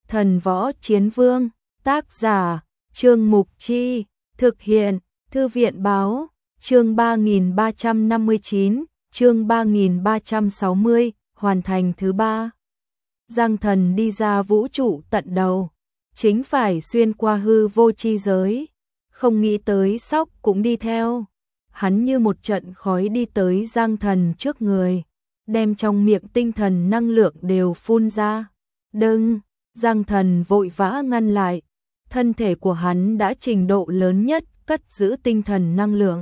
Thần Võ Chiến Vương, tác giả, Trương Mục Chi, thực hiện, Thư viện Báo, chương 3359, chương 3360, hoàn thành thứ 3. Giang Thần đi ra vũ trụ tận đầu, chính phải xuyên qua hư vô chi giới, không nghĩ tới Sóc cũng đi theo. Hắn như một trận khói đi tới Giang Thần trước người, đem trong miệng tinh thần năng lượng đều phun ra. Đừng! Giang Thần vội vã ngăn lại, thân thể của hắn đã trình độ lớn nhất cất giữ tinh thần năng lượng.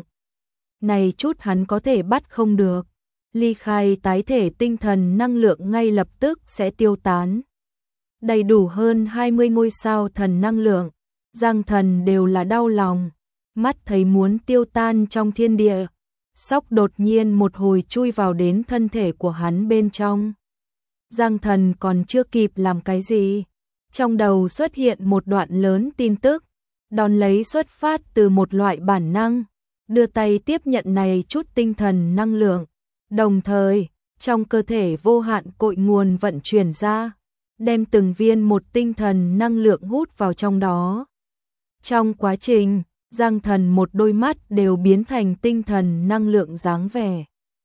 Này chút hắn có thể bắt không được, ly khai tái thể tinh thần năng lượng ngay lập tức sẽ tiêu tán. Đầy đủ hơn 20 ngôi sao thần năng lượng, Giang Thần đều là đau lòng, mắt thấy muốn tiêu tan trong thiên địa. Sóc đột nhiên một hồi chui vào đến thân thể của hắn bên trong. Giang Thần còn chưa kịp làm cái gì, trong đầu xuất hiện một đoạn lớn tin tức, đón lấy xuất phát từ một loại bản năng, đưa tay tiếp nhận này chút tinh thần năng lượng, đồng thời, trong cơ thể vô hạn cội nguồn vận chuyển ra, đem từng viên một tinh thần năng lượng hút vào trong đó. Trong quá trình, Giang Thần một đôi mắt đều biến thành tinh thần năng lượng dáng vẻ.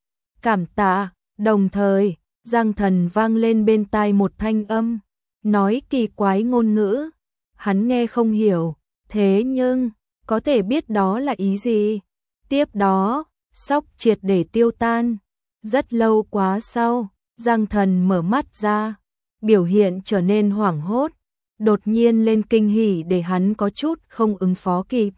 Cảm tạ, đồng thời, Giang Thần vang lên bên tai một thanh âm, nói kỳ quái ngôn ngữ, hắn nghe không hiểu, thế nhưng, có thể biết đó là ý gì. Tiếp đó, Sóc triệt để tiêu tan. Rất lâu quá sau, Giang Thần mở mắt ra, biểu hiện trở nên hoảng hốt, đột nhiên lên kinh hỉ để hắn có chút không ứng phó kịp.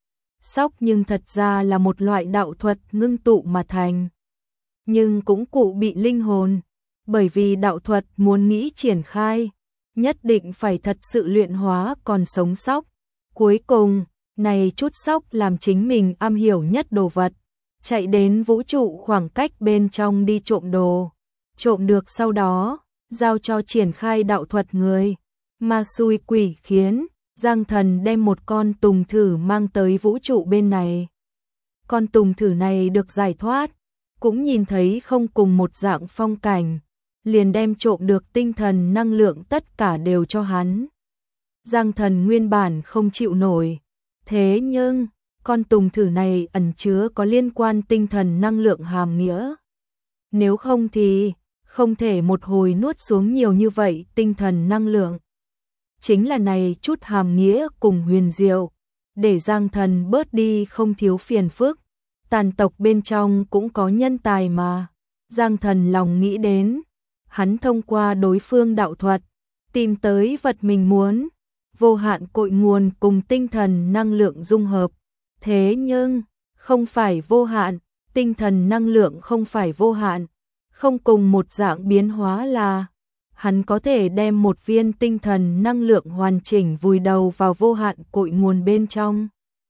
Sóc nhưng thật ra là một loại đạo thuật ngưng tụ mà thành, nhưng cũng cụ bị linh hồn, bởi vì đạo thuật muốn nghĩ triển khai, nhất định phải thật sự luyện hóa còn sống Sóc. Cuối cùng, này chút Sóc làm chính mình am hiểu nhất đồ vật, chạy đến vũ trụ khoảng cách bên trong đi trộm đồ, trộm được sau đó, giao cho triển khai đạo thuật người, mà xui quỷ khiến, Giang Thần đem một con tùng thử mang tới vũ trụ bên này. Con tùng thử này được giải thoát, cũng nhìn thấy không cùng một dạng phong cảnh, liền đem trộm được tinh thần năng lượng tất cả đều cho hắn. Giang Thần nguyên bản không chịu nổi, thế nhưng, con tùng thử này ẩn chứa có liên quan tinh thần năng lượng hàm nghĩa. Nếu không thì, không thể một hồi nuốt xuống nhiều như vậy tinh thần năng lượng. Chính là này chút hàm nghĩa cùng huyền diệu, để Giang Thần bớt đi không thiếu phiền phức. Tàn tộc bên trong cũng có nhân tài mà. Giang Thần lòng nghĩ đến, hắn thông qua đối phương đạo thuật, tìm tới vật mình muốn, vô hạn cội nguồn cùng tinh thần năng lượng dung hợp. Thế nhưng, không phải vô hạn, tinh thần năng lượng không phải vô hạn, không cùng một dạng biến hóa là, hắn có thể đem một viên tinh thần năng lượng hoàn chỉnh vùi đầu vào vô hạn cội nguồn bên trong.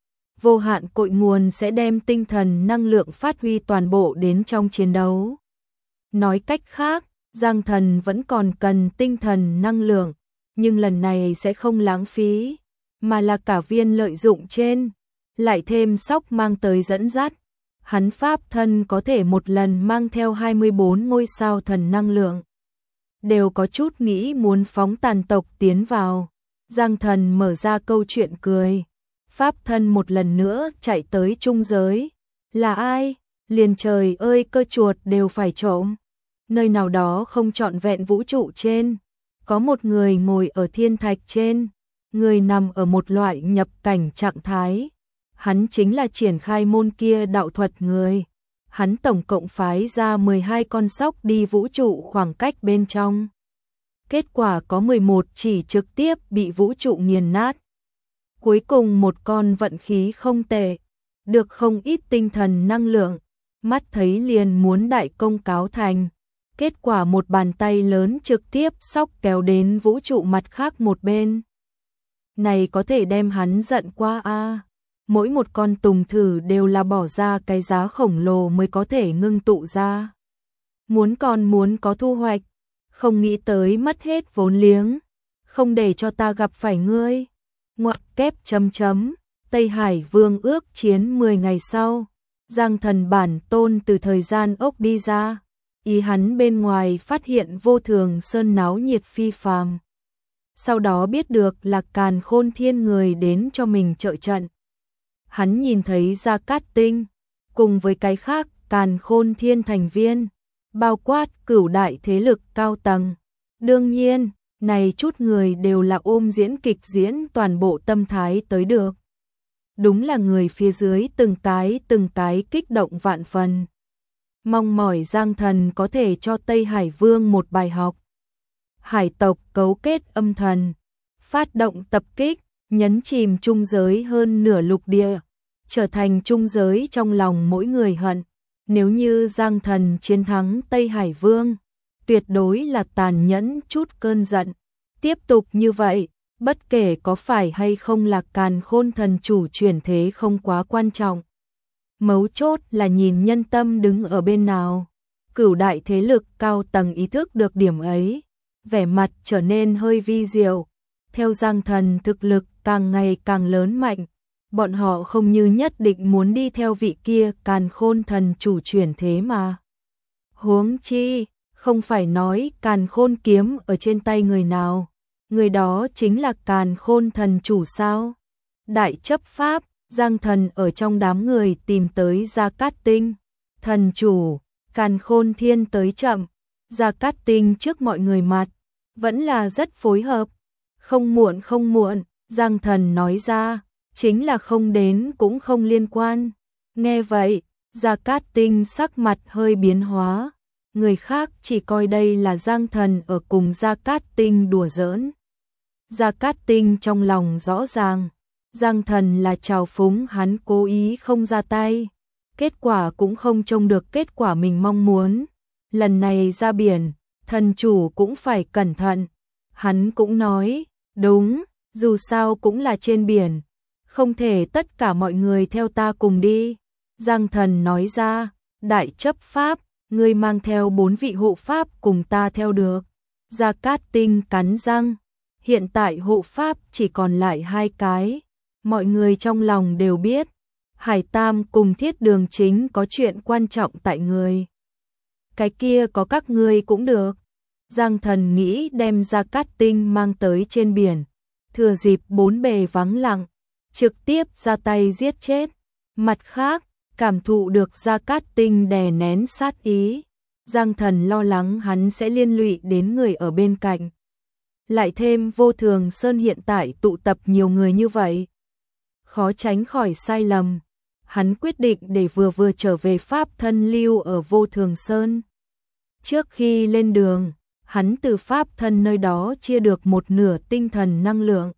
Vô hạn cội nguồn sẽ đem tinh thần năng lượng phát huy toàn bộ đến trong chiến đấu. Nói cách khác, Giang Thần vẫn còn cần tinh thần năng lượng, nhưng lần này sẽ không lãng phí, mà là cả viên lợi dụng trên, lại thêm Sóc mang tới dẫn dắt. Hắn pháp thân có thể một lần mang theo 24 ngôi sao thần năng lượng. Đều có chút nghĩ muốn phóng tàn tộc tiến vào. Giang Thần mở ra câu chuyện cười. Pháp thân một lần nữa chạy tới trung giới. Là ai? Liền trời ơi cơ chuột đều phải trộm. Nơi nào đó không trọn vẹn vũ trụ trên. Có một người ngồi ở thiên thạch trên. Người nằm ở một loại nhập cảnh trạng thái. Hắn chính là triển khai môn kia đạo thuật người. Hắn tổng cộng phái ra 12 con sóc đi vũ trụ khoảng cách bên trong. Kết quả có 11 chỉ trực tiếp bị vũ trụ nghiền nát. Cuối cùng một con vận khí không tệ, được không ít tinh thần năng lượng, mắt thấy liền muốn đại công cáo thành. Kết quả một bàn tay lớn trực tiếp sóc kéo đến vũ trụ mặt khác một bên. Này có thể đem hắn giận qua a. Mỗi một con tùng thử đều là bỏ ra cái giá khổng lồ mới có thể ngưng tụ ra. Muốn có thu hoạch, không nghĩ tới mất hết vốn liếng, không để cho ta gặp phải ngươi. Ngoặc kép chấm chấm, Tây Hải Vương ước chiến 10 ngày sau, Giang Thần bản tôn từ thời gian ốc đi ra, ý hắn bên ngoài phát hiện vô thường sơn náo nhiệt phi phàm. sau đó biết được là Càn Khôn Thiên người đến cho mình trợ trận. Hắn nhìn thấy Gia Cát Tinh, cùng với cái khác Càn Khôn Thiên thành viên, bao quát cửu đại thế lực cao tầng. Đương nhiên, này chút người đều là ôm diễn kịch diễn toàn bộ tâm thái tới được. Đúng là người phía dưới từng cái kích động vạn phần. Mong mỏi Giang Thần có thể cho Tây Hải Vương một bài học. Hải tộc cấu kết âm thần, phát động tập kích, nhấn chìm trung giới hơn nửa lục địa, trở thành trung giới trong lòng mỗi người hận. Nếu như Giang Thần chiến thắng Tây Hải Vương, tuyệt đối là tàn nhẫn chút cơn giận. Tiếp tục như vậy, bất kể có phải hay không là Càn Khôn thần chủ chuyển thế không quá quan trọng. Mấu chốt là nhìn nhân tâm đứng ở bên nào. Cửu đại thế lực cao tầng ý thức được điểm ấy, vẻ mặt trở nên hơi vi diệu. Theo Giang Thần thực lực càng ngày càng lớn mạnh, bọn họ không như nhất định muốn đi theo vị kia Càn Khôn thần chủ chuyển thế mà. Huống chi, không phải nói Càn Khôn kiếm ở trên tay người nào, người đó chính là Càn Khôn thần chủ sao? Đại chấp pháp, Giang Thần ở trong đám người tìm tới Gia Cát Tinh. Thần chủ, Càn Khôn Thiên tới chậm, Gia Cát Tinh trước mọi người mặt, vẫn là rất phối hợp. Không muộn, Giang Thần nói ra, chính là không đến cũng không liên quan. Nghe vậy, Gia Cát Tinh sắc mặt hơi biến hóa. Người khác chỉ coi đây là Giang Thần ở cùng Gia Cát Tinh đùa giỡn. Gia Cát Tinh trong lòng rõ ràng, Giang Thần là trào phúng hắn cố ý không ra tay. Kết quả cũng không trông được kết quả mình mong muốn. Lần này ra biển, thần chủ cũng phải cẩn thận. Hắn cũng nói, đúng, dù sao cũng là trên biển, không thể tất cả mọi người theo ta cùng đi. Giang Thần nói ra, đại chấp pháp, ngươi mang theo 4 vị hộ pháp cùng ta theo được. Gia Cát Tinh cắn răng, hiện tại hộ pháp chỉ còn lại 2 cái. Mọi người trong lòng đều biết, Hải Tam cùng Thiết Đường Chính có chuyện quan trọng tại người. Cái kia có các ngươi cũng được. Giang Thần nghĩ đem Gia Cát Tinh mang tới trên biển, thừa dịp 4 bề vắng lặng, trực tiếp ra tay giết chết. Mặt khác, cảm thụ được Gia Cát Tinh đè nén sát ý, Giang Thần lo lắng hắn sẽ liên lụy đến người ở bên cạnh. Lại thêm Vô Thường Sơn hiện tại tụ tập nhiều người như vậy, khó tránh khỏi sai lầm. Hắn quyết định để vừa trở về pháp thân lưu ở Vô Thường Sơn. Trước khi lên đường, hắn từ pháp thân nơi đó chia được 1/2 tinh thần năng lượng.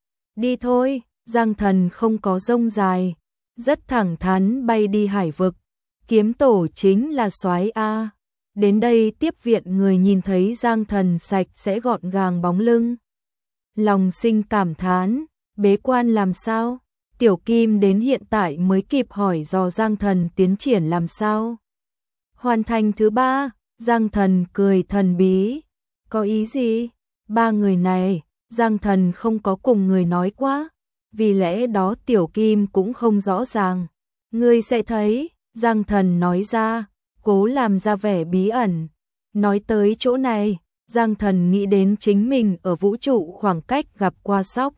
Đi thôi, Giang Thần không có rông dài, rất thẳng thắn bay đi hải vực. Kiếm tổ chính là soái A. Đến đây tiếp viện người nhìn thấy Giang Thần sạch sẽ gọn gàng bóng lưng. Lòng sinh cảm thán, bế quan làm sao? Tiểu Kim đến hiện tại mới kịp hỏi dò Giang Thần tiến triển làm sao. Hoàn thành thứ 3, Giang Thần cười thần bí. Có ý gì? 3 người này, Giang Thần không có cùng người nói quá, vì lẽ đó Tiểu Kim cũng không rõ ràng. Ngươi sẽ thấy, Giang Thần nói ra, cố làm ra vẻ bí ẩn. Nói tới chỗ này, Giang Thần nghĩ đến chính mình ở vũ trụ khoảng cách gặp qua Sóc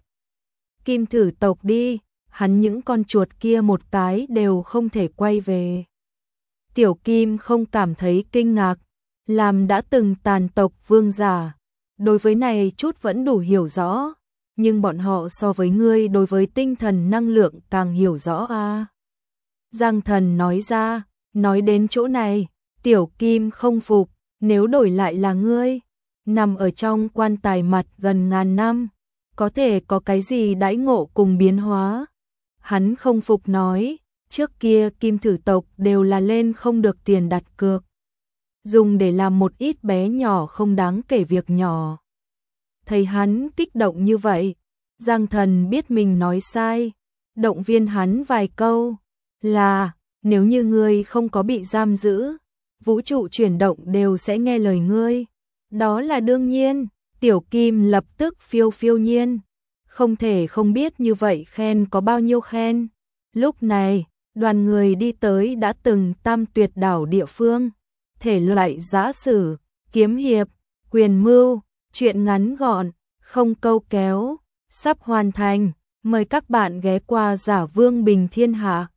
Kim thử tộc đi, hắn những con chuột kia một cái đều không thể quay về. Tiểu Kim không cảm thấy kinh ngạc, làm đã từng tàn tộc vương giả, đối với này chút vẫn đủ hiểu rõ, nhưng bọn họ so với ngươi đối với tinh thần năng lượng càng hiểu rõ a. Giang Thần nói ra, nói đến chỗ này, Tiểu Kim không phục, nếu đổi lại là ngươi, nằm ở trong quan tài mặt gần ngàn năm, có thể có cái gì đãi ngộ cùng biến hóa. Hắn không phục nói, trước kia Kim thử tộc đều là lên không được tiền đặt cược, dùng để làm một ít bé nhỏ không đáng kể việc nhỏ. Thấy hắn kích động như vậy, Giang Thần biết mình nói sai, động viên hắn vài câu, là, nếu như ngươi không có bị giam giữ, vũ trụ chuyển động đều sẽ nghe lời ngươi. Đó là đương nhiên, Tiểu Kim lập tức phiêu nhiên, không thể không biết như vậy khen có bao nhiêu khen. Lúc này, đoàn người đi tới đã từng Tam Tuyệt đảo địa phương, thể loại giã sử, kiếm hiệp, quyền mưu, chuyện ngắn gọn, không câu kéo, sắp hoàn thành. Mời các bạn ghé qua Giả Vương Bình Thiên Hạ.